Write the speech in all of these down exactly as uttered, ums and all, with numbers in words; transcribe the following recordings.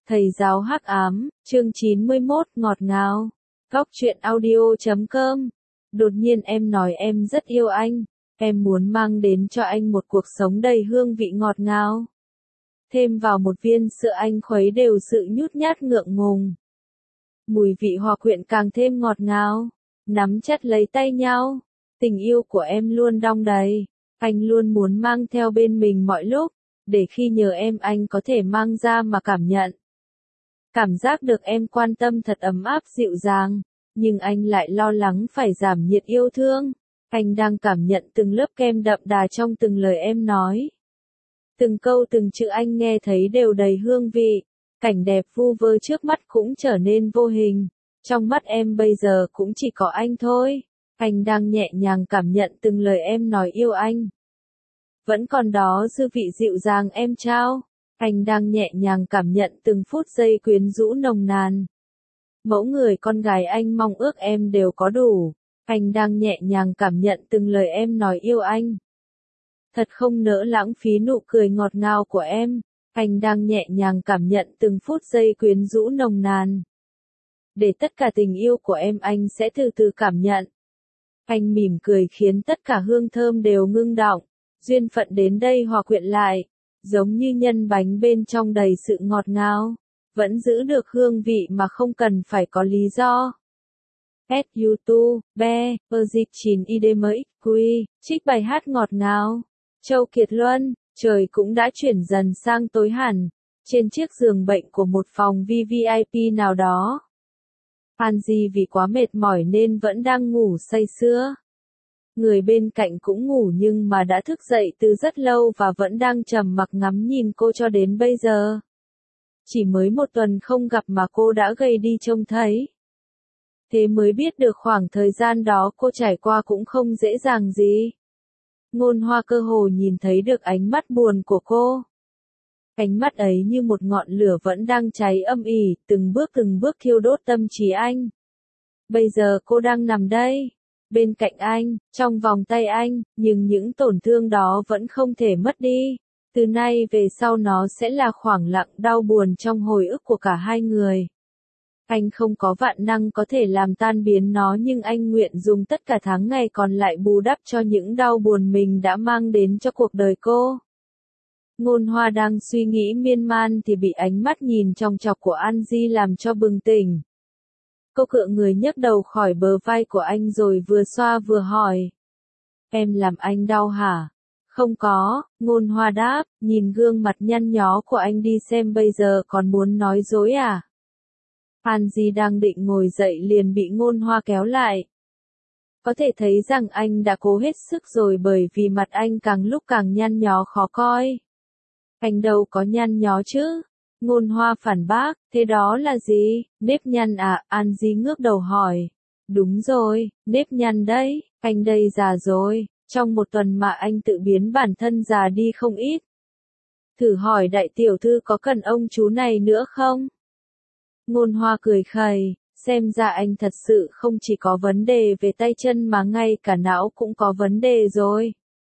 Thầy giáo hắc ám, chương chín mươi mốt, ngọt ngào. Góc truyện audio chấm com. Đột nhiên em nói em rất yêu anh, em muốn mang đến cho anh một cuộc sống đầy hương vị ngọt ngào. Thêm vào một viên sữa anh khuấy đều sự nhút nhát ngượng ngùng. Mùi vị hòa quyện càng thêm ngọt ngào, nắm chặt lấy tay nhau. Tình yêu của em luôn đong đầy, anh luôn muốn mang theo bên mình mọi lúc, để khi nhớ em anh có thể mang ra mà cảm nhận. Cảm giác được em quan tâm thật ấm áp dịu dàng, nhưng anh lại lo lắng phải giảm nhiệt yêu thương. Anh đang cảm nhận từng lớp kem đậm đà trong từng lời em nói. Từng câu từng chữ anh nghe thấy đều đầy hương vị, cảnh đẹp vu vơ trước mắt cũng trở nên vô hình. Trong mắt em bây giờ cũng chỉ có anh thôi. Anh đang nhẹ nhàng cảm nhận từng lời em nói yêu anh. Vẫn còn đó dư vị dịu dàng em trao. Anh đang nhẹ nhàng cảm nhận từng phút giây quyến rũ nồng nàn. Mẫu người con gái anh mong ước em đều có đủ. Anh đang nhẹ nhàng cảm nhận từng lời em nói yêu anh. Thật không nỡ lãng phí nụ cười ngọt ngào của em. Anh đang nhẹ nhàng cảm nhận từng phút giây quyến rũ nồng nàn. Để tất cả tình yêu của em anh sẽ từ từ cảm nhận. Anh mỉm cười khiến tất cả hương thơm đều ngưng đọng. Duyên phận đến đây hòa quyện lại. Giống như nhân bánh bên trong đầy sự ngọt ngào, vẫn giữ được hương vị mà không cần phải có lý do. S YouTube, Be, Perzik chín I D M X Q, trích bài hát ngọt ngào. Châu Kiệt Luân, trời cũng đã chuyển dần sang tối hẳn, trên chiếc giường bệnh của một phòng V V I P nào đó. Angie vì quá mệt mỏi nên vẫn đang ngủ say sưa. Người bên cạnh cũng ngủ nhưng mà đã thức dậy từ rất lâu và vẫn đang trầm mặc ngắm nhìn cô cho đến bây giờ. Chỉ mới một tuần không gặp mà cô đã gầy đi trông thấy. Thế mới biết được khoảng thời gian đó cô trải qua cũng không dễ dàng gì. Ngôn Hoa cơ hồ nhìn thấy được ánh mắt buồn của cô. Ánh mắt ấy như một ngọn lửa vẫn đang cháy âm ỉ, từng bước từng bước thiêu đốt tâm trí anh. Bây giờ cô đang nằm đây. Bên cạnh anh, trong vòng tay anh, nhưng những tổn thương đó vẫn không thể mất đi. Từ nay về sau nó sẽ là khoảng lặng đau buồn trong hồi ức của cả hai người. Anh không có vạn năng có thể làm tan biến nó nhưng anh nguyện dùng tất cả tháng ngày còn lại bù đắp cho những đau buồn mình đã mang đến cho cuộc đời cô. Ngôn Hoa đang suy nghĩ miên man thì bị ánh mắt nhìn chòng chọc của Angie làm cho bừng tỉnh. Cô cựa người nhấc đầu khỏi bờ vai của anh rồi vừa xoa vừa hỏi. Em làm anh đau hả? Không có, Ngôn Hoa đáp, nhìn gương mặt nhăn nhó của anh đi xem bây giờ còn muốn nói dối à? Angie đang định ngồi dậy liền bị Ngôn Hoa kéo lại. Có thể thấy rằng anh đã cố hết sức rồi bởi vì mặt anh càng lúc càng nhăn nhó khó coi. Anh đâu có nhăn nhó chứ? Ngôn Hoa phản bác, thế đó là gì? Nếp nhăn à? Angie ngước đầu hỏi. Đúng rồi, nếp nhăn đấy, anh đây già rồi, trong một tuần mà anh tự biến bản thân già đi không ít. Thử hỏi đại tiểu thư có cần ông chú này nữa không? Ngôn Hoa cười khẩy, xem ra anh thật sự không chỉ có vấn đề về tay chân mà ngay cả não cũng có vấn đề rồi.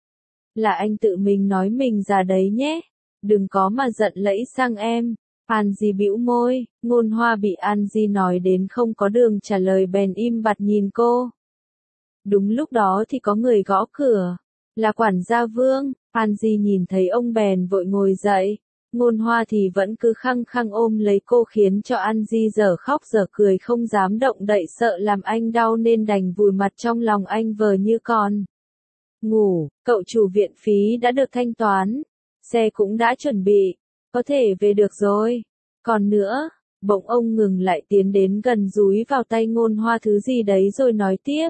Là anh tự mình nói mình già đấy nhé. Đừng có mà giận lẫy sang em. Angie bĩu môi, Ngôn Hoa bị Angie nói đến không có đường trả lời bèn im bặt nhìn cô. Đúng lúc đó thì có người gõ cửa. Là quản gia Vương. Angie nhìn thấy ông bèn vội ngồi dậy. Ngôn Hoa thì vẫn cứ khăng khăng ôm lấy cô khiến cho Angie giờ khóc giờ cười không dám động đậy sợ làm anh đau nên đành vùi mặt trong lòng anh vờ như con. Ngủ, cậu chủ viện phí đã được thanh toán. Xe cũng đã chuẩn bị, có thể về được rồi. Còn nữa, bỗng ông ngừng lại tiến đến gần dúi vào tay Ngôn Hoa thứ gì đấy rồi nói tiếp.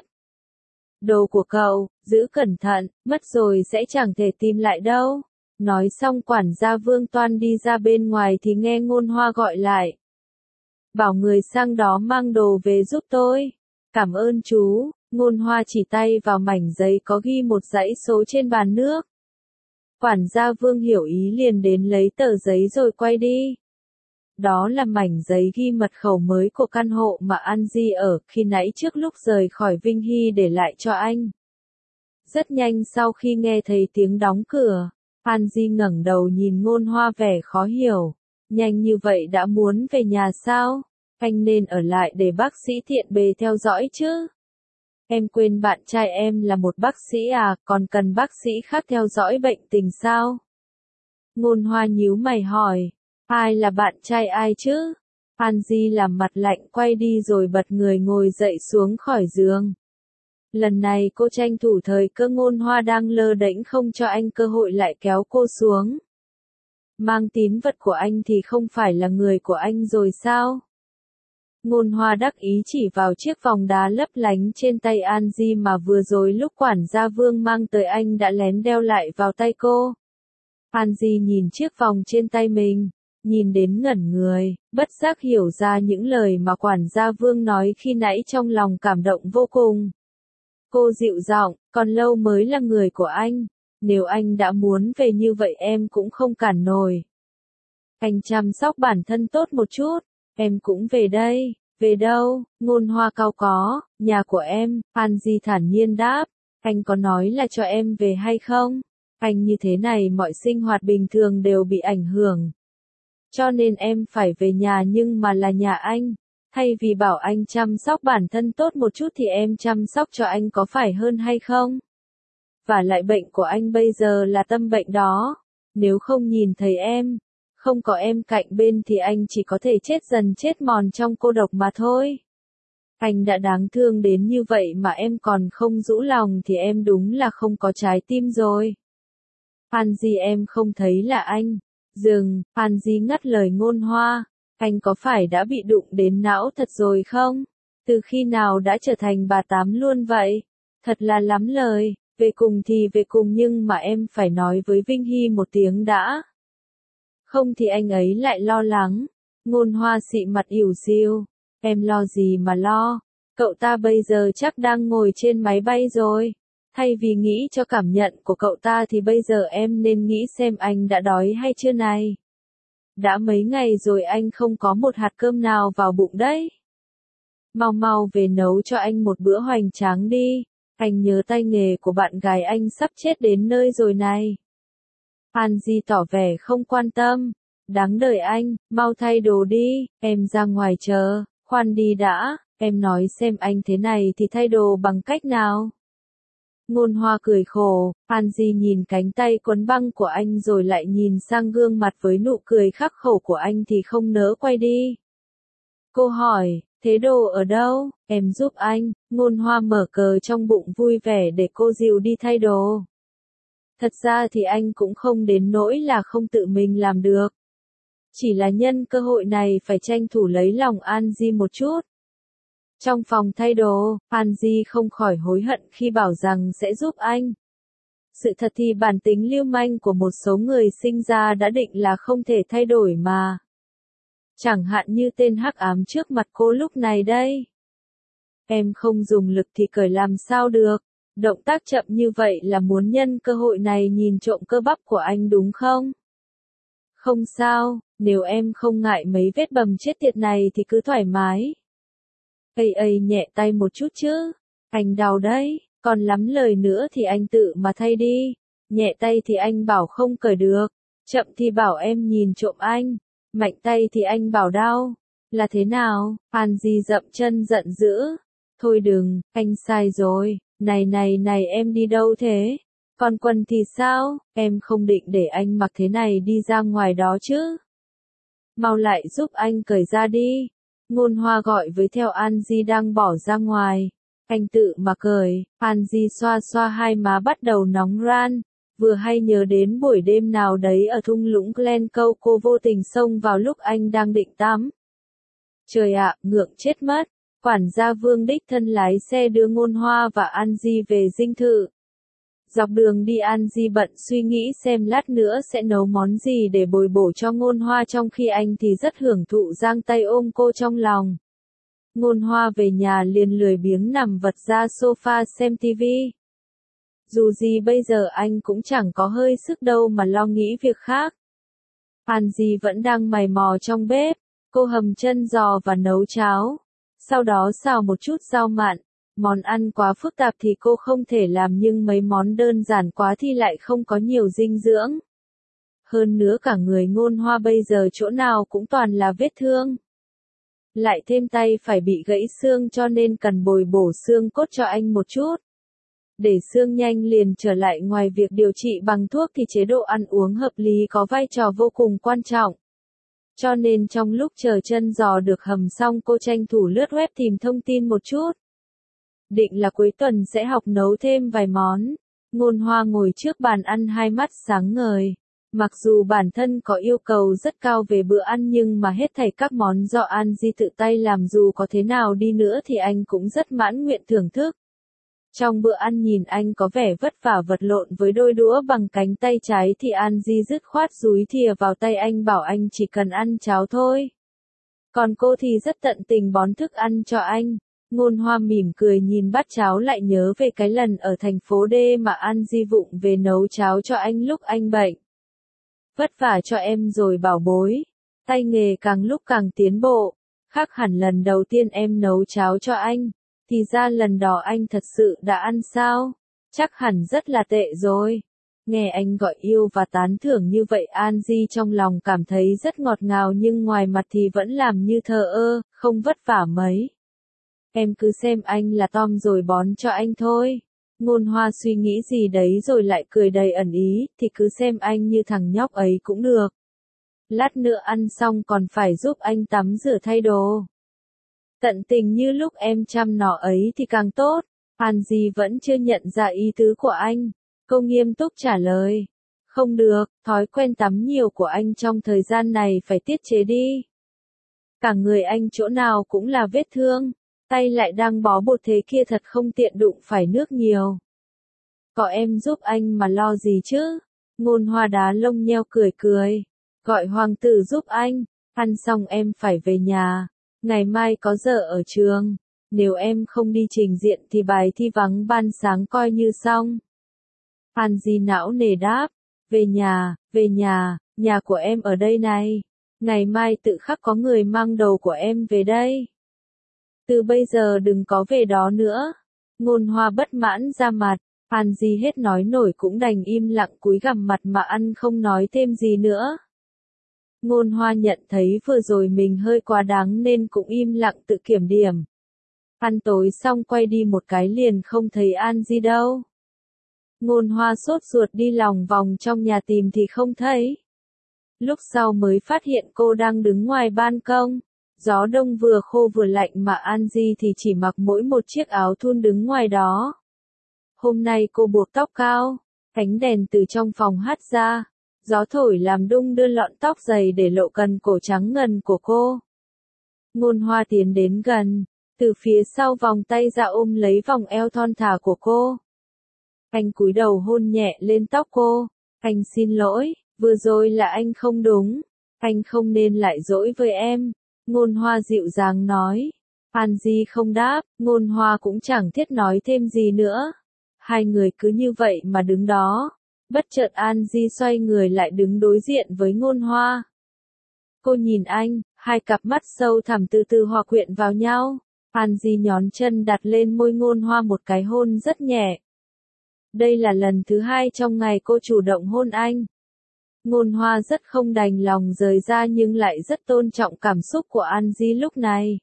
Đồ của cậu, giữ cẩn thận, mất rồi sẽ chẳng thể tìm lại đâu. Nói xong quản gia Vương toan đi ra bên ngoài thì nghe Ngôn Hoa gọi lại. Bảo người sang đó mang đồ về giúp tôi. Cảm ơn chú. Ngôn Hoa chỉ tay vào mảnh giấy có ghi một dãy số trên bàn nước. Quản gia Vương hiểu ý liền đến lấy tờ giấy rồi quay đi. Đó là mảnh giấy ghi mật khẩu mới của căn hộ mà Angie ở khi nãy trước lúc rời khỏi Vinh Hy để lại cho anh. Rất nhanh sau khi nghe thấy tiếng đóng cửa, Angie ngẩng đầu nhìn Ngôn Hoa vẻ khó hiểu. Nhanh như vậy đã muốn về nhà sao? Anh nên ở lại để bác sĩ Thiện Bề theo dõi chứ. Em quên bạn trai em là một bác sĩ à, còn cần bác sĩ khác theo dõi bệnh tình sao? Ngôn Hoa nhíu mày hỏi, ai là bạn trai ai chứ? An Di làm mặt lạnh quay đi rồi bật người ngồi dậy xuống khỏi giường. Lần này cô tranh thủ thời cơ Ngôn Hoa đang lơ đễnh không cho anh cơ hội lại kéo cô xuống. Mang tín vật của anh thì không phải là người của anh rồi sao? Ngôn Hoa đắc ý chỉ vào chiếc vòng đá lấp lánh trên tay An Di mà vừa rồi lúc quản gia Vương mang tới anh đã lén đeo lại vào tay cô. An Di nhìn chiếc vòng trên tay mình, nhìn đến ngẩn người, bất giác hiểu ra những lời mà quản gia Vương nói khi nãy trong lòng cảm động vô cùng. Cô dịu giọng, còn lâu mới là người của anh, nếu anh đã muốn về như vậy em cũng không cản nổi. Anh chăm sóc bản thân tốt một chút, em cũng về đây. Về đâu? Ngôn Hoa cau có, nhà của em, An Di thản nhiên đáp, anh có nói là cho em về hay không? Anh như thế này mọi sinh hoạt bình thường đều bị ảnh hưởng. Cho nên em phải về nhà nhưng mà là nhà anh. Thay vì bảo anh chăm sóc bản thân tốt một chút thì em chăm sóc cho anh có phải hơn hay không? Và lại bệnh của anh bây giờ là tâm bệnh đó. Nếu không nhìn thấy em, không có em cạnh bên thì anh chỉ có thể chết dần chết mòn trong cô độc mà thôi. Anh đã đáng thương đến như vậy mà em còn không rũ lòng thì em đúng là không có trái tim rồi. An Di em không thấy là anh. Dừng, An Di ngắt lời Ngôn Hoa. Anh có phải đã bị đụng đến não thật rồi không? Từ khi nào đã trở thành bà Tám luôn vậy? Thật là lắm lời, về cùng thì về cùng nhưng mà em phải nói với Vinh Hy một tiếng đã. Không thì anh ấy lại lo lắng. Ngôn Hoa xị mặt ỉu xìu. Em lo gì mà lo? Cậu ta bây giờ chắc đang ngồi trên máy bay rồi. Thay vì nghĩ cho cảm nhận của cậu ta thì bây giờ em nên nghĩ xem anh đã đói hay chưa này. Đã mấy ngày rồi anh không có một hạt cơm nào vào bụng đấy. Mau mau về nấu cho anh một bữa hoành tráng đi. Anh nhớ tay nghề của bạn gái anh sắp chết đến nơi rồi này. An Di tỏ vẻ không quan tâm. Đáng đời anh, mau thay đồ đi, em ra ngoài chờ, khoan đi đã, em nói xem anh thế này thì thay đồ bằng cách nào. Ngôn Hoa cười khổ, An Di nhìn cánh tay quấn băng của anh rồi lại nhìn sang gương mặt với nụ cười khắc khổ của anh thì không nỡ quay đi. Cô hỏi, thế đồ ở đâu, em giúp anh, Ngôn Hoa mở cờ trong bụng vui vẻ để cô dìu đi thay đồ. Thật ra thì anh cũng không đến nỗi là không tự mình làm được. Chỉ là nhân cơ hội này phải tranh thủ lấy lòng An Di một chút. Trong phòng thay đồ, An Di không khỏi hối hận khi bảo rằng sẽ giúp anh. Sự thật thì bản tính lưu manh của một số người sinh ra đã định là không thể thay đổi mà. Chẳng hạn như tên hắc ám trước mặt cô lúc này đây. Em không dùng lực thì cởi làm sao được. Động tác chậm như vậy là muốn nhân cơ hội này nhìn trộm cơ bắp của anh đúng không? Không sao, nếu em không ngại mấy vết bầm chết tiệt này thì cứ thoải mái. Ây ây nhẹ tay một chút chứ, anh đau đấy, còn lắm lời nữa thì anh tự mà thay đi. Nhẹ tay thì anh bảo không cởi được, chậm thì bảo em nhìn trộm anh, mạnh tay thì anh bảo đau. Là thế nào? An Di dậm chân giận dữ. Thôi đừng, anh sai rồi, này này này em đi đâu thế? Còn quần thì sao, em không định để anh mặc thế này đi ra ngoài đó chứ? Mau lại giúp anh cởi ra đi. Ngôn Hoa gọi với theo An Di đang bỏ ra ngoài. Anh tự mà cởi, An Di xoa xoa hai má bắt đầu nóng ran. Vừa hay nhớ đến buổi đêm nào đấy ở thung lũng Glencoe cô vô tình xông vào lúc anh đang định tắm. Trời ạ, ngượng chết mất. Quản gia Vương đích thân lái xe đưa Ngôn Hoa và An Di về dinh thự. Dọc đường đi An Di bận suy nghĩ xem lát nữa sẽ nấu món gì để bồi bổ cho Ngôn Hoa trong khi anh thì rất hưởng thụ giang tay ôm cô trong lòng. Ngôn Hoa về nhà liền lười biếng nằm vật ra sofa xem tivi. Dù gì bây giờ anh cũng chẳng có hơi sức đâu mà lo nghĩ việc khác. An Di vẫn đang mày mò trong bếp, cô hầm chân giò và nấu cháo. Sau đó xào một chút rau mặn. Món ăn quá phức tạp thì cô không thể làm nhưng mấy món đơn giản quá thì lại không có nhiều dinh dưỡng. Hơn nữa cả người Ngôn Hoa bây giờ chỗ nào cũng toàn là vết thương. Lại thêm tay phải bị gãy xương cho nên cần bồi bổ xương cốt cho anh một chút. Để xương nhanh liền trở lại, ngoài việc điều trị bằng thuốc thì chế độ ăn uống hợp lý có vai trò vô cùng quan trọng. Cho nên trong lúc chờ chân giò được hầm xong, cô tranh thủ lướt web tìm thông tin một chút. Định là cuối tuần sẽ học nấu thêm vài món. Ngôn Hoa ngồi trước bàn ăn hai mắt sáng ngời. Mặc dù bản thân có yêu cầu rất cao về bữa ăn nhưng mà hết thảy các món do An Di tự tay làm dù có thế nào đi nữa thì anh cũng rất mãn nguyện thưởng thức. Trong bữa ăn nhìn anh có vẻ vất vả vật lộn với đôi đũa bằng cánh tay trái thì An Di dứt khoát dúi thìa vào tay anh bảo anh chỉ cần ăn cháo thôi. Còn cô thì rất tận tình bón thức ăn cho anh. Ngôn Hoa mỉm cười nhìn bát cháo lại nhớ về cái lần ở thành phố D mà An Di vụng về nấu cháo cho anh lúc anh bệnh. Vất vả cho em rồi bảo bối. Tay nghề càng lúc càng tiến bộ. Khác hẳn lần đầu tiên em nấu cháo cho anh. Thì ra lần đó anh thật sự đã ăn sao? Chắc hẳn rất là tệ rồi. Nghe anh gọi yêu và tán thưởng như vậy An Di trong lòng cảm thấy rất ngọt ngào nhưng ngoài mặt thì vẫn làm như thờ ơ, không vất vả mấy. Em cứ xem anh là Tom rồi bón cho anh thôi. Ngôn Hoa suy nghĩ gì đấy rồi lại cười đầy ẩn ý, thì cứ xem anh như thằng nhóc ấy cũng được. Lát nữa ăn xong còn phải giúp anh tắm rửa thay đồ. Tận tình như lúc em chăm nó ấy thì càng tốt. An Di vẫn chưa nhận ra ý tứ của anh. Cô nghiêm túc trả lời. Không được, thói quen tắm nhiều của anh trong thời gian này phải tiết chế đi. Cả người anh chỗ nào cũng là vết thương. Tay lại đang bó bột thế kia thật không tiện đụng phải nước nhiều. Có em giúp anh mà lo gì chứ? Ngôn Hoa đá lông nheo cười cười. Gọi hoàng tử giúp anh. Ăn xong em phải về nhà. Ngày mai có giờ ở trường. Nếu em không đi trình diện thì bài thi vắng ban sáng coi như xong. An Di não nề đáp. Về nhà, về nhà, nhà của em ở đây này. Ngày mai tự khắc có người mang đồ của em về đây. Từ bây giờ đừng có về đó nữa. Ngôn Hoa bất mãn ra mặt. An Di hết nói nổi cũng đành im lặng cúi gằm mặt mà ăn không nói thêm gì nữa. Ngôn Hoa nhận thấy vừa rồi mình hơi quá đáng nên cũng im lặng tự kiểm điểm. Ăn tối xong quay đi một cái liền không thấy An Di đâu. Ngôn Hoa sốt ruột đi lòng vòng trong nhà tìm thì không thấy. Lúc sau mới phát hiện cô đang đứng ngoài ban công. Gió đông vừa khô vừa lạnh mà An Di thì chỉ mặc mỗi một chiếc áo thun đứng ngoài đó. Hôm nay cô buộc tóc cao, ánh đèn từ trong phòng hắt ra, gió thổi làm đung đưa lọn tóc dày để lộ cần cổ trắng ngần của cô. Ngôn Hoa tiến đến gần, từ phía sau vòng tay ra ôm lấy vòng eo thon thả của cô. Anh cúi đầu hôn nhẹ lên tóc cô, anh xin lỗi, vừa rồi là anh không đúng, anh không nên lại dỗi với em. Ngôn Hoa dịu dàng nói. An Di không đáp, Ngôn Hoa cũng chẳng thiết nói thêm gì nữa. Hai người cứ như vậy mà đứng đó. Bất chợt An Di xoay người lại đứng đối diện với Ngôn Hoa. Cô nhìn anh, hai cặp mắt sâu thẳm từ từ hòa quyện vào nhau. An Di nhón chân đặt lên môi Ngôn Hoa một cái hôn rất nhẹ. Đây là lần thứ hai trong ngày cô chủ động hôn anh. Ngôn Hoa rất không đành lòng rời ra nhưng lại rất tôn trọng cảm xúc của An Di lúc này.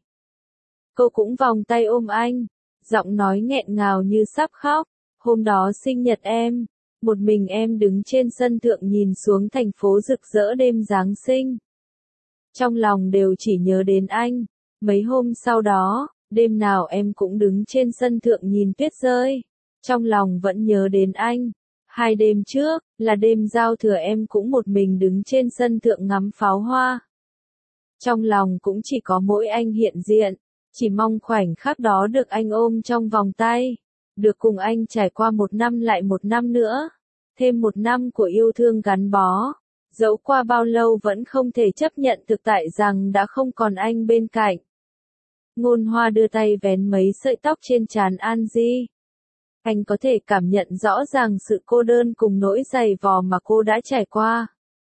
Cô cũng vòng tay ôm anh, giọng nói nghẹn ngào như sắp khóc. Hôm đó sinh nhật em, một mình em đứng trên sân thượng nhìn xuống thành phố rực rỡ đêm Giáng sinh. Trong lòng đều chỉ nhớ đến anh. Mấy hôm sau đó, đêm nào em cũng đứng trên sân thượng nhìn tuyết rơi. Trong lòng vẫn nhớ đến anh. Hai đêm trước, là đêm giao thừa em cũng một mình đứng trên sân thượng ngắm pháo hoa. Trong lòng cũng chỉ có mỗi anh hiện diện, chỉ mong khoảnh khắc đó được anh ôm trong vòng tay, được cùng anh trải qua một năm lại một năm nữa, thêm một năm của yêu thương gắn bó. Dẫu qua bao lâu vẫn không thể chấp nhận thực tại rằng đã không còn anh bên cạnh. Ngôn Hoa đưa tay vén mấy sợi tóc trên trán An Di. Anh có thể cảm nhận rõ ràng sự cô đơn cùng nỗi dày vò mà cô đã trải qua.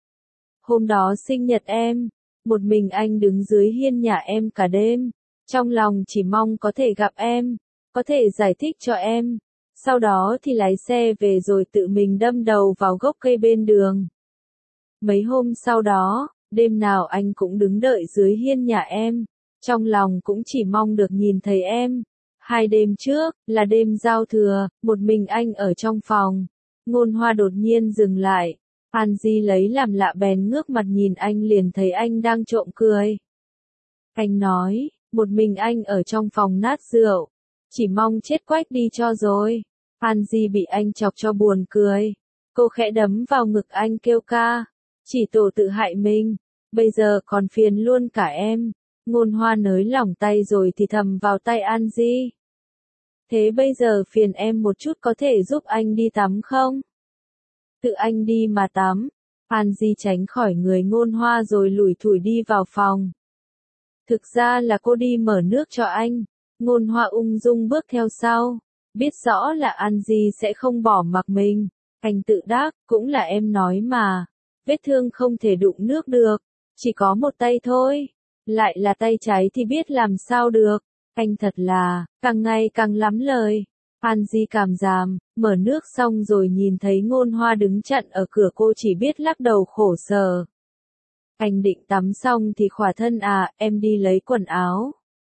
Hôm đó sinh nhật em, một mình anh đứng dưới hiên nhà em cả đêm, trong lòng chỉ mong có thể gặp em, có thể giải thích cho em, sau đó thì lái xe về rồi tự mình đâm đầu vào gốc cây bên đường. Mấy hôm sau đó, đêm nào anh cũng đứng đợi dưới hiên nhà em, trong lòng cũng chỉ mong được nhìn thấy em. Hai đêm trước, là đêm giao thừa, một mình anh ở trong phòng. Ngôn Hoa đột nhiên dừng lại. An Di lấy làm lạ bèn ngước mặt nhìn anh liền thấy anh đang trộm cười. Anh nói, một mình anh ở trong phòng nát rượu. Chỉ mong chết quách đi cho rồi. An Di bị anh chọc cho buồn cười. Cô khẽ đấm vào ngực anh kêu ca. Chỉ tổ tự hại mình. Bây giờ còn phiền luôn cả em. Ngôn Hoa nới lỏng tay rồi thì thầm vào tay An Di. Thế bây giờ phiền em một chút có thể giúp anh đi tắm không? Tự anh đi mà tắm. An Di tránh khỏi người Ngôn Hoa rồi lủi thủi đi vào phòng. Thực ra là cô đi mở nước cho anh. Ngôn Hoa ung dung bước theo sau. Biết rõ là An Di sẽ không bỏ mặc mình. Anh tự đáp, cũng là em nói mà. Vết thương không thể đụng nước được. Chỉ có một tay thôi. Lại là tay trái thì biết làm sao được. Anh thật là, càng ngày càng lắm lời. An Di cảm giảm, mở nước xong rồi nhìn thấy Ngôn Hoa đứng chặn ở cửa cô chỉ biết lắc đầu khổ sở. Anh định tắm xong thì khỏa thân à, em đi lấy quần áo.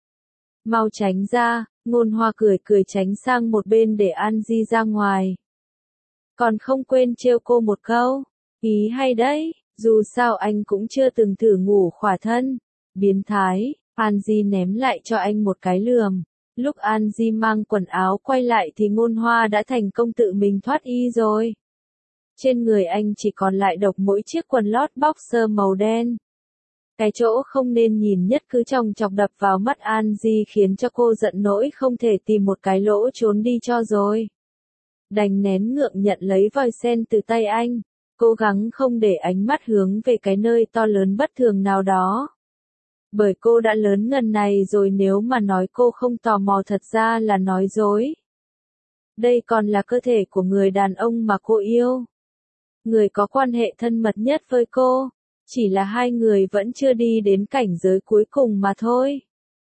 Mau tránh ra, Ngôn Hoa cười cười tránh sang một bên để An Di ra ngoài. Còn không quên trêu cô một câu, ý hay đấy, dù sao anh cũng chưa từng thử ngủ khỏa thân. Biến thái, An Di ném lại cho anh một cái lườm. Lúc An Di mang quần áo quay lại thì Ngôn Hoa đã thành công tự mình thoát y rồi. Trên người anh chỉ còn lại độc mỗi chiếc quần lót boxer màu đen. Cái chỗ không nên nhìn nhất cứ chòng chọc đập vào mắt An Di khiến cho cô giận nỗi không thể tìm một cái lỗ trốn đi cho rồi. Đành nén ngượng nhận lấy vòi sen từ tay anh, cố gắng không để ánh mắt hướng về cái nơi to lớn bất thường nào đó. Bởi cô đã lớn ngần này rồi, nếu mà nói cô không tò mò thật ra là nói dối. Đây còn là cơ thể của người đàn ông mà cô yêu. Người có quan hệ thân mật nhất với cô. Chỉ là hai người vẫn chưa đi đến cảnh giới cuối cùng mà thôi.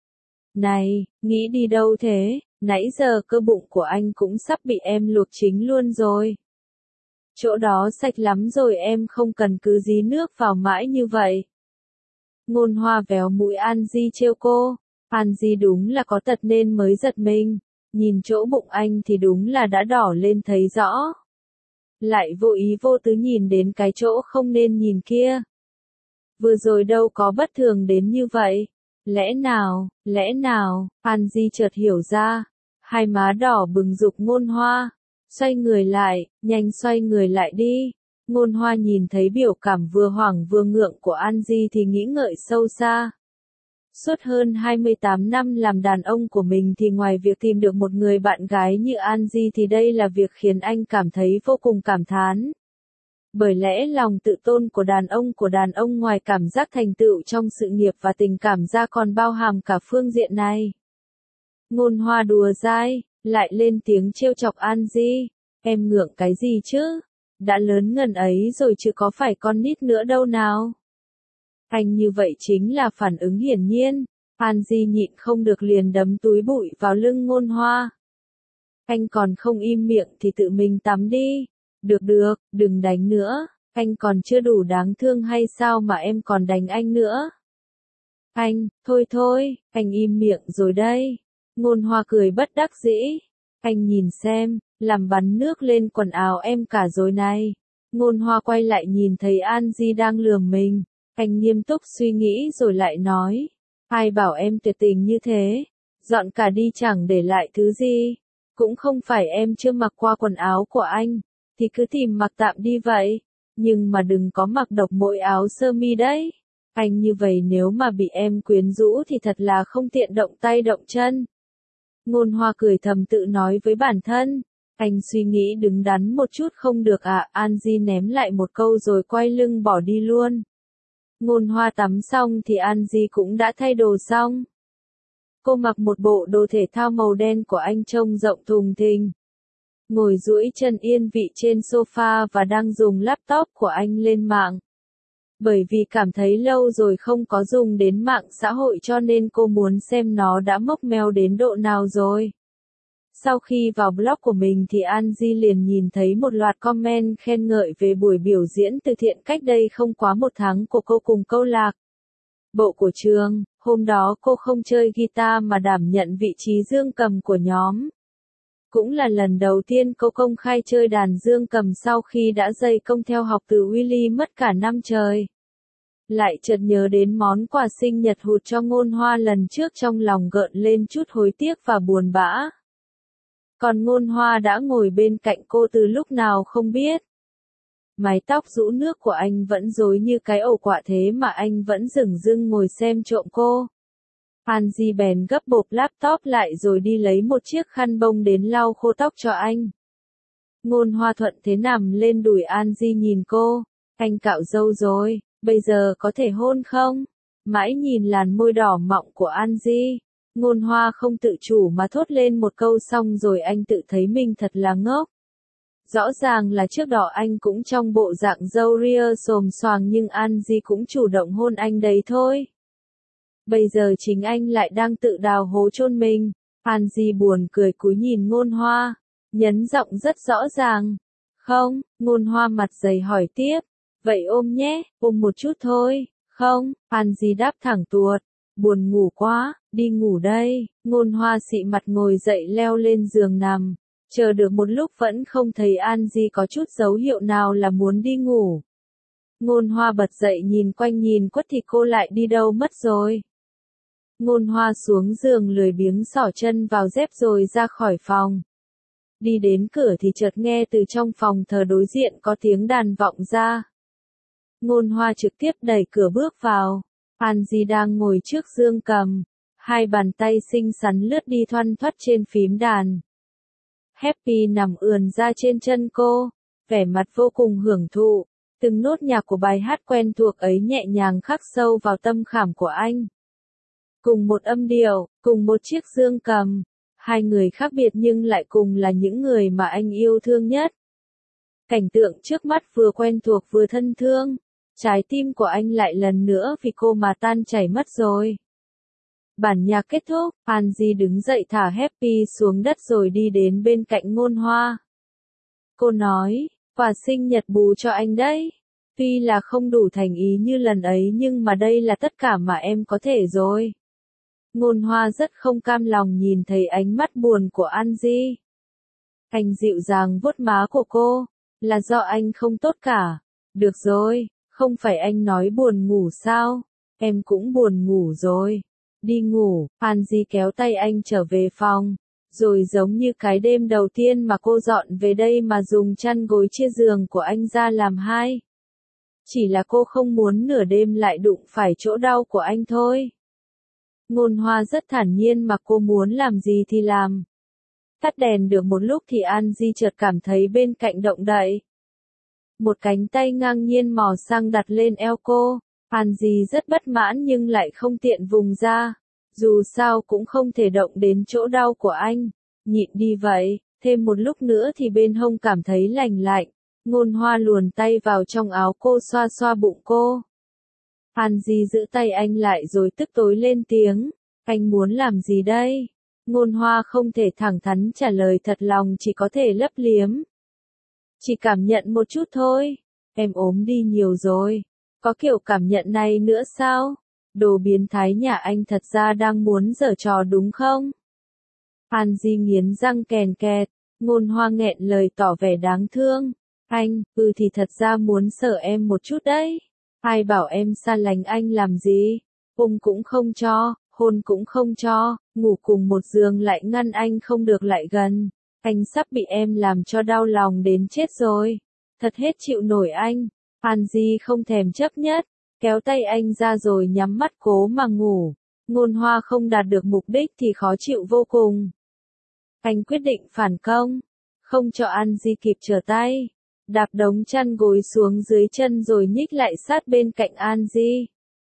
Này, nghĩ đi đâu thế? Nãy giờ cơ bụng của anh cũng sắp bị em luộc chính luôn rồi. Chỗ đó sạch lắm rồi, em không cần cứ dí nước vào mãi như vậy. Ngôn Hoa véo mũi An Di trêu cô. An Di đúng là có tật nên mới giật mình. Nhìn chỗ bụng anh thì đúng là đã đỏ lên thấy rõ. Lại vô ý vô tứ nhìn đến cái chỗ không nên nhìn kia. Vừa rồi đâu có bất thường đến như vậy. Lẽ nào, lẽ nào, An Di chợt hiểu ra. Hai má đỏ bừng giục Ngôn Hoa. Xoay người lại, nhanh xoay người lại đi. Ngôn Hoa nhìn thấy biểu cảm vừa hoảng vừa ngượng của An Di thì nghĩ ngợi sâu xa. Suốt hơn hai mươi tám năm làm đàn ông của mình thì ngoài việc tìm được một người bạn gái như An Di thì đây là việc khiến anh cảm thấy vô cùng cảm thán. Bởi lẽ lòng tự tôn của đàn ông của đàn ông ngoài cảm giác thành tựu trong sự nghiệp và tình cảm ra còn bao hàm cả phương diện này. Ngôn Hoa đùa dai, lại lên tiếng trêu chọc An Di. Em ngượng cái gì chứ? Đã lớn ngần ấy rồi chứ có phải con nít nữa đâu nào. Anh như vậy chính là phản ứng hiển nhiên. An Di nhịn không được liền đấm túi bụi vào lưng Ngôn Hoa. Anh còn không im miệng thì tự mình tắm đi. Được được, đừng đánh nữa. Anh còn chưa đủ đáng thương hay sao mà em còn đánh anh nữa. Anh, thôi thôi, anh im miệng rồi đây. Ngôn Hoa cười bất đắc dĩ. Anh nhìn xem, làm bắn nước lên quần áo em cả rồi này. Ngôn Hoa quay lại nhìn thấy An Di đang lườm mình. Anh nghiêm túc suy nghĩ rồi lại nói. Ai bảo em tuyệt tình như thế? Dọn cả đi chẳng để lại thứ gì. Cũng không phải em chưa mặc qua quần áo của anh. Thì cứ tìm mặc tạm đi vậy. Nhưng mà đừng có mặc độc mỗi áo sơ mi đấy. Anh như vậy nếu mà bị em quyến rũ thì thật là không tiện động tay động chân. Ngôn Hoa cười thầm tự nói với bản thân. Anh suy nghĩ đứng đắn một chút không được à? An Di ném lại một câu rồi quay lưng bỏ đi luôn. Ngôn Hoa tắm xong thì An Di cũng đã thay đồ xong. Cô mặc một bộ đồ thể thao màu đen của anh trông rộng thùng thình. Ngồi duỗi chân yên vị trên sofa và đang dùng laptop của anh lên mạng. Bởi vì cảm thấy lâu rồi không có dùng đến mạng xã hội cho nên cô muốn xem nó đã mốc meo đến độ nào rồi. Sau khi vào blog của mình thì Angie liền nhìn thấy một loạt comment khen ngợi về buổi biểu diễn từ thiện cách đây không quá một tháng của cô cùng câu lạc bộ của trường. Hôm đó cô không chơi guitar mà đảm nhận vị trí dương cầm của nhóm. Cũng là lần đầu tiên cô công khai chơi đàn dương cầm sau khi đã dày công theo học từ Willy mất cả năm trời. Lại chợt nhớ đến món quà sinh nhật hụt cho Ngôn Hoa lần trước, trong lòng gợn lên chút hối tiếc và buồn bã. Còn Ngôn Hoa đã ngồi bên cạnh cô từ lúc nào không biết. Mái tóc rũ nước của anh vẫn rối như cái ổ quạ thế mà anh vẫn dửng dưng ngồi xem trộm cô. Angie bèn gấp bộp laptop lại rồi đi lấy một chiếc khăn bông đến lau khô tóc cho anh. Ngôn Hoa thuận thế nằm lên đùi Angie nhìn cô. Anh cạo râu rồi, bây giờ có thể hôn không? Mãi nhìn làn môi đỏ mọng của Angie. Ngôn Hoa không tự chủ mà thốt lên một câu, xong rồi anh tự thấy mình thật là ngốc. Rõ ràng là trước đó anh cũng trong bộ dạng râu ria xồm xoàng nhưng Angie cũng chủ động hôn anh đấy thôi. Bây giờ chính anh lại đang tự đào hố chôn mình. Angie buồn cười cúi nhìn Ngôn Hoa, nhấn giọng rất rõ ràng. Không, Ngôn Hoa mặt dày hỏi tiếp. Vậy ôm nhé, ôm một chút thôi. Không, Angie đáp thẳng tuột. Buồn ngủ quá, đi ngủ đây. Ngôn Hoa xị mặt ngồi dậy leo lên giường nằm. Chờ được một lúc vẫn không thấy Angie có chút dấu hiệu nào là muốn đi ngủ. Ngôn Hoa bật dậy nhìn quanh nhìn quất thì cô lại đi đâu mất rồi. Ngôn Hoa xuống giường lười biếng xỏ chân vào dép rồi ra khỏi phòng. Đi đến cửa thì chợt nghe từ trong phòng thờ đối diện có tiếng đàn vọng ra. Ngôn Hoa trực tiếp đẩy cửa bước vào. Angie đang ngồi trước dương cầm. Hai bàn tay xinh xắn lướt đi thoăn thoắt trên phím đàn. Happy nằm ườn ra trên chân cô, vẻ mặt vô cùng hưởng thụ. Từng nốt nhạc của bài hát quen thuộc ấy nhẹ nhàng khắc sâu vào tâm khảm của anh. Cùng một âm điệu, cùng một chiếc dương cầm. Hai người khác biệt nhưng lại cùng là những người mà anh yêu thương nhất. Cảnh tượng trước mắt vừa quen thuộc vừa thân thương. Trái tim của anh lại lần nữa vì cô mà tan chảy mất rồi. Bản nhạc kết thúc, Angie đứng dậy thả Happy xuống đất rồi đi đến bên cạnh Ngôn Hoa. Cô nói, quà sinh nhật bù cho anh đấy. Tuy là không đủ thành ý như lần ấy nhưng mà đây là tất cả mà em có thể rồi. Ngôn Hoa rất không cam lòng nhìn thấy ánh mắt buồn của Angie. Anh dịu dàng vuốt má của cô, là do anh không tốt cả. Được rồi, không phải anh nói buồn ngủ sao? Em cũng buồn ngủ rồi. Đi ngủ, Angie kéo tay anh trở về phòng, rồi giống như cái đêm đầu tiên mà cô dọn về đây mà dùng chăn gối chia giường của anh ra làm hai. Chỉ là cô không muốn nửa đêm lại đụng phải chỗ đau của anh thôi. Ngôn Hoa rất thản nhiên mà cô muốn làm gì thì làm. Tắt đèn được một lúc thì Angie chợt cảm thấy bên cạnh động đậy. Một cánh tay ngang nhiên mò sang đặt lên eo cô. Angie rất bất mãn nhưng lại không tiện vùng ra. Dù sao cũng không thể động đến chỗ đau của anh. Nhịn đi vậy, thêm một lúc nữa thì bên hông cảm thấy lành lạnh. Ngôn Hoa luồn tay vào trong áo cô xoa xoa bụng cô. Angie giữ tay anh lại rồi tức tối lên tiếng. Anh muốn làm gì đây? Ngôn Hoa không thể thẳng thắn trả lời thật lòng, chỉ có thể lấp liếm. Chỉ cảm nhận một chút thôi. Em ốm đi nhiều rồi. Có kiểu cảm nhận này nữa sao? Đồ biến thái nhà anh thật ra đang muốn giở trò đúng không? Angie nghiến răng kèn kẹt. Ngôn Hoa nghẹn lời tỏ vẻ đáng thương. Anh, ừ thì thật ra muốn sợ em một chút đấy. Ai bảo em xa lánh anh làm gì? Ôm cũng không cho, hôn cũng không cho, ngủ cùng một giường lại ngăn anh không được lại gần. Anh sắp bị em làm cho đau lòng đến chết rồi. Thật hết chịu nổi anh. Angie không thèm chấp nhất, kéo tay anh ra rồi nhắm mắt cố mà ngủ. Ngôn Hoa không đạt được mục đích thì khó chịu vô cùng. Anh quyết định phản công, không cho Angie kịp trở tay. Đạp đống chăn gối xuống dưới chân rồi nhích lại sát bên cạnh Angie.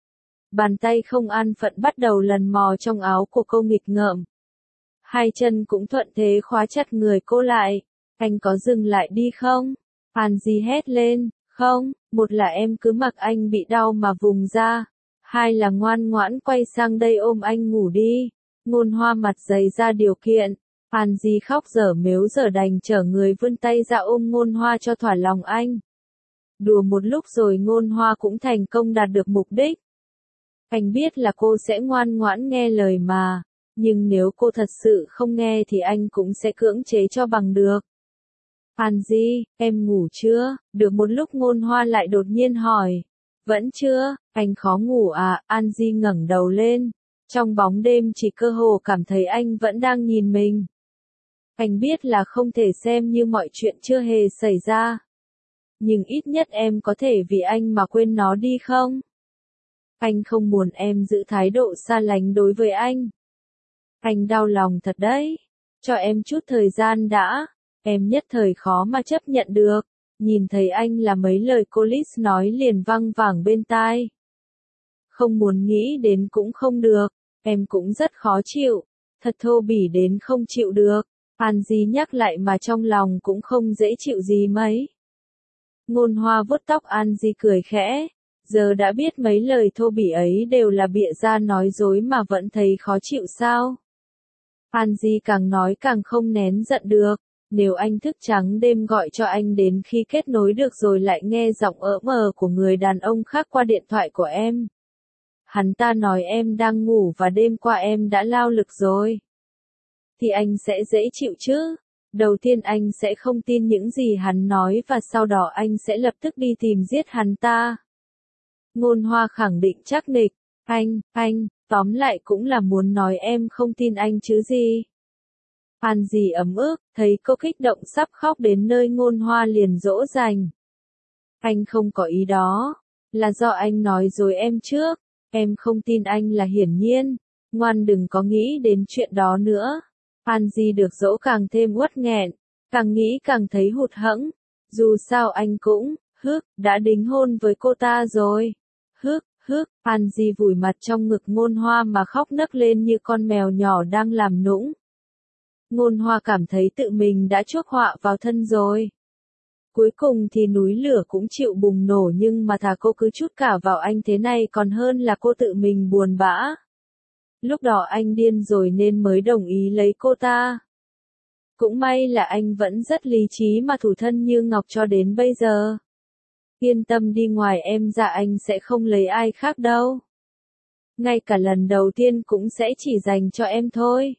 Bàn tay không an phận bắt đầu lần mò trong áo của cô nghịch ngợm. Hai chân cũng thuận thế khóa chặt người cô lại. Anh có dừng lại đi không? Angie hét lên. Không, một là em cứ mặc anh bị đau mà vùng ra. Hai là ngoan ngoãn quay sang đây ôm anh ngủ đi. Ngôn Hoa mặt dày ra điều kiện. Angie khóc dở mếu dở đành chở người vươn tay ra ôm Ngôn Hoa cho thỏa lòng anh. Đùa một lúc rồi Ngôn Hoa cũng thành công đạt được mục đích. Anh biết là cô sẽ ngoan ngoãn nghe lời mà, nhưng nếu cô thật sự không nghe thì anh cũng sẽ cưỡng chế cho bằng được. Angie, em ngủ chưa? Được một lúc Ngôn Hoa lại đột nhiên hỏi. Vẫn chưa, anh khó ngủ à? Angie ngẩng đầu lên. Trong bóng đêm chỉ cơ hồ cảm thấy anh vẫn đang nhìn mình. Anh biết là không thể xem như mọi chuyện chưa hề xảy ra. Nhưng ít nhất em có thể vì anh mà quên nó đi không? Anh không muốn em giữ thái độ xa lánh đối với anh. Anh đau lòng thật đấy. Cho em chút thời gian đã. Em nhất thời khó mà chấp nhận được. Nhìn thấy anh là mấy lời cô Liz nói liền văng vẳng bên tai. Không muốn nghĩ đến cũng không được. Em cũng rất khó chịu. Thật thô bỉ đến không chịu được. Angie nhắc lại mà trong lòng cũng không dễ chịu gì mấy. Ngôn Hoa vuốt tóc Angie cười khẽ. Giờ đã biết mấy lời thô bỉ ấy đều là bịa ra nói dối mà vẫn thấy khó chịu sao? Angie càng nói càng không nén giận được. Nếu anh thức trắng đêm gọi cho anh đến khi kết nối được rồi lại nghe giọng ỡ mờ của người đàn ông khác qua điện thoại của em. Hắn ta nói em đang ngủ và đêm qua em đã lao lực rồi. Thì anh sẽ dễ chịu chứ? Đầu tiên anh sẽ không tin những gì hắn nói và sau đó anh sẽ lập tức đi tìm giết hắn ta. Ngôn Hoa khẳng định chắc nịch. Anh, anh, tóm lại cũng là muốn nói em không tin anh chứ gì. Angie ấm ức, thấy cô kích động sắp khóc đến nơi Ngôn Hoa liền dỗ dành. Anh không có ý đó. Là do anh nói dối em trước. Em không tin anh là hiển nhiên. Ngoan đừng có nghĩ đến chuyện đó nữa. Angie được dỗ càng thêm uất nghẹn. Càng nghĩ càng thấy hụt hẫng. Dù sao anh cũng, hức, đã đính hôn với cô ta rồi. Hức, hức, Angie vùi mặt trong ngực Ngôn Hoa mà khóc nấc lên như con mèo nhỏ đang làm nũng. Ngôn Hoa cảm thấy tự mình đã chuốc họa vào thân rồi. Cuối cùng thì núi lửa cũng chịu bùng nổ nhưng mà thà cô cứ chút cả vào anh thế này còn hơn là cô tự mình buồn bã. Lúc đó anh điên rồi nên mới đồng ý lấy cô ta. Cũng may là anh vẫn rất lý trí mà thủ thân như ngọc cho đến bây giờ. Yên tâm đi, ngoài em ra anh sẽ không lấy ai khác đâu. Ngay cả lần đầu tiên cũng sẽ chỉ dành cho em thôi.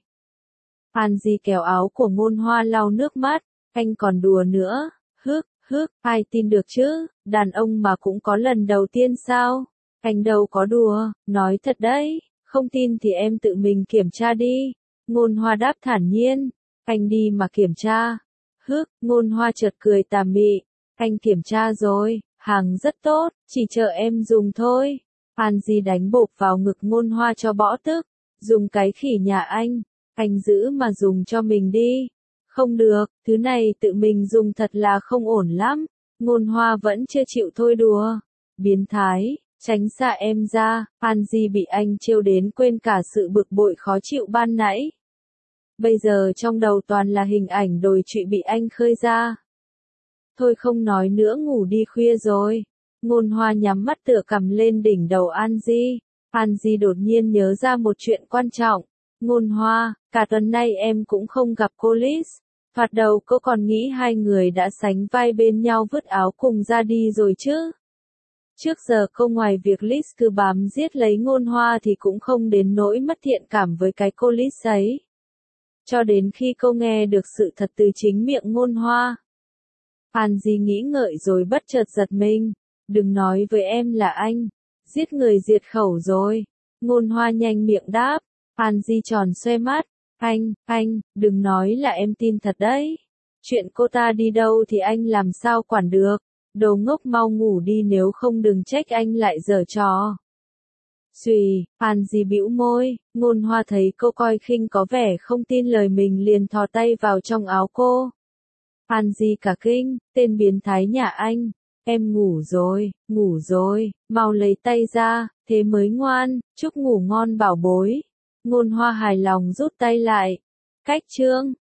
Angie kéo áo của Ngôn Hoa lau nước mắt. Anh còn đùa nữa. Hức, hức, ai tin được chứ, đàn ông mà cũng có lần đầu tiên sao? Anh đâu có đùa, nói thật đấy, không tin thì em tự mình kiểm tra đi. Ngôn Hoa đáp thản nhiên, anh đi mà kiểm tra. Hức, Ngôn Hoa chợt cười tà mị, anh kiểm tra rồi, hàng rất tốt, chỉ chờ em dùng thôi. Angie đánh bộp vào ngực Ngôn Hoa cho bỏ tức, dùng cái khỉ nhà anh, anh giữ mà dùng cho mình đi. Không được, thứ này tự mình dùng thật là không ổn lắm. Ngôn Hoa vẫn chưa chịu thôi đùa. Biến thái, tránh xa em ra. Angie bị anh trêu đến quên cả sự bực bội khó chịu ban nãy. Bây giờ trong đầu toàn là hình ảnh đồi trụy bị anh khơi ra. Thôi không nói nữa, ngủ đi, khuya rồi. Ngôn Hoa nhắm mắt tựa cằm lên đỉnh đầu Angie. Angie đột nhiên nhớ ra một chuyện quan trọng. Ngôn Hoa, cả tuần nay em cũng không gặp cô Liz. Thoạt đầu cô còn nghĩ hai người đã sánh vai bên nhau vứt áo cùng ra đi rồi chứ. Trước giờ cô ngoài việc Liz cứ bám giết lấy Ngôn Hoa thì cũng không đến nỗi mất thiện cảm với cái cô Liz ấy. Cho đến khi cô nghe được sự thật từ chính miệng Ngôn Hoa. Angie nghĩ ngợi rồi bất chợt giật mình. Đừng nói với em là anh. Giết người diệt khẩu rồi. Ngôn Hoa nhanh miệng đáp. Angie tròn xoe mắt. Anh, anh, đừng nói là em tin thật đấy. Chuyện cô ta đi đâu thì anh làm sao quản được. Đồ ngốc, mau ngủ đi nếu không đừng trách anh lại giở trò. Xùy, Angie bĩu môi. Ngôn Hoa thấy cô coi khinh có vẻ không tin lời mình liền thò tay vào trong áo cô. Angie cả kinh, tên biến thái nhà anh. Em ngủ rồi, ngủ rồi, mau lấy tay ra, thế mới ngoan, chúc ngủ ngon bảo bối. Ngôn Hoa hài lòng rút tay lại. Cách chương